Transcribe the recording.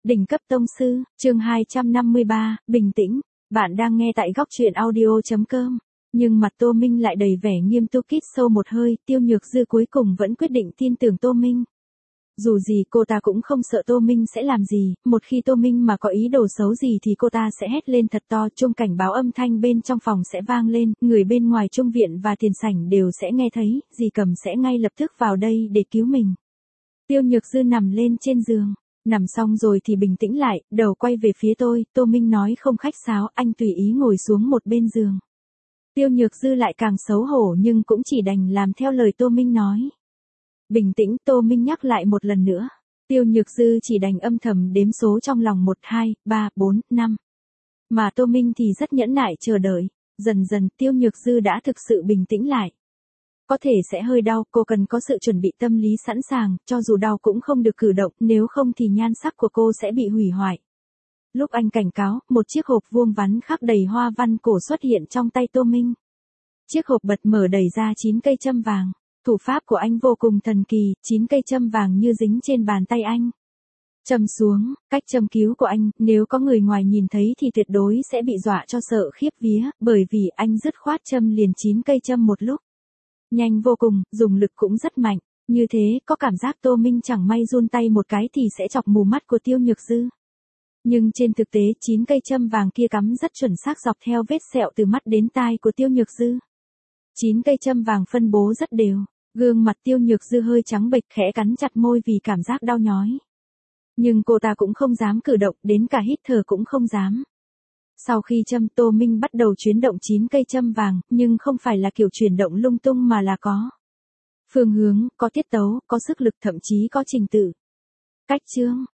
Đỉnh cấp tông sư, chương 253, bình tĩnh. Bạn đang nghe tại góc truyện audio.com. Nhưng mặt Tô Minh lại đầy vẻ nghiêm túc, hít sâu một hơi, Tiêu Nhược Dư cuối cùng vẫn quyết định tin tưởng Tô Minh. Dù gì cô ta cũng không sợ Tô Minh sẽ làm gì, một khi Tô Minh mà có ý đồ xấu gì thì cô ta sẽ hét lên thật to, chuông cảnh báo âm thanh bên trong phòng sẽ vang lên, người bên ngoài trung viện và tiền sảnh đều sẽ nghe thấy, dì Cầm sẽ ngay lập tức vào đây để cứu mình. Tiêu Nhược Dư nằm lên trên giường. Nằm xong rồi thì bình tĩnh lại, đầu quay về phía tôi, Tô Minh nói không khách sáo, anh tùy ý ngồi xuống một bên giường. Tiêu Nhược Dư lại càng xấu hổ nhưng cũng chỉ đành làm theo lời Tô Minh nói. Bình tĩnh, Tô Minh nhắc lại một lần nữa. Tiêu Nhược Dư chỉ đành âm thầm đếm số trong lòng 1, 2, 3, 4, 5. Mà Tô Minh thì rất nhẫn nại chờ đợi. Dần dần Tiêu Nhược Dư đã thực sự bình tĩnh lại. Có thể sẽ hơi đau, cô cần có sự chuẩn bị tâm lý sẵn sàng, cho dù đau cũng không được cử động, nếu không thì nhan sắc của cô sẽ bị hủy hoại. Lúc anh cảnh cáo, một chiếc hộp vuông vắn khắc đầy hoa văn cổ xuất hiện trong tay Tô Minh. Chiếc hộp bật mở đẩy ra 9 cây châm vàng. Thủ pháp của anh vô cùng thần kỳ, 9 cây châm vàng như dính trên bàn tay anh. Châm xuống, cách châm cứu của anh, nếu có người ngoài nhìn thấy thì tuyệt đối sẽ bị dọa cho sợ khiếp vía, bởi vì anh dứt khoát châm liền 9 cây châm một lúc. Nhanh vô cùng, dùng lực cũng rất mạnh, như thế có cảm giác Tô Minh chẳng may run tay một cái thì sẽ chọc mù mắt của Tiêu Nhược Dư. Nhưng trên thực tế 9 cây châm vàng kia cắm rất chuẩn xác dọc theo vết sẹo từ mắt đến tai của Tiêu Nhược Dư. 9 cây châm vàng phân bố rất đều, gương mặt Tiêu Nhược Dư hơi trắng bệch khẽ cắn chặt môi vì cảm giác đau nhói. Nhưng cô ta cũng không dám cử động, đến cả hít thở cũng không dám. Sau khi châm, Tô Minh bắt đầu chuyển động 9 cây châm vàng, nhưng không phải là kiểu chuyển động lung tung mà là có phương hướng, có tiết tấu, có sức lực, thậm chí có trình tự. Cách chương,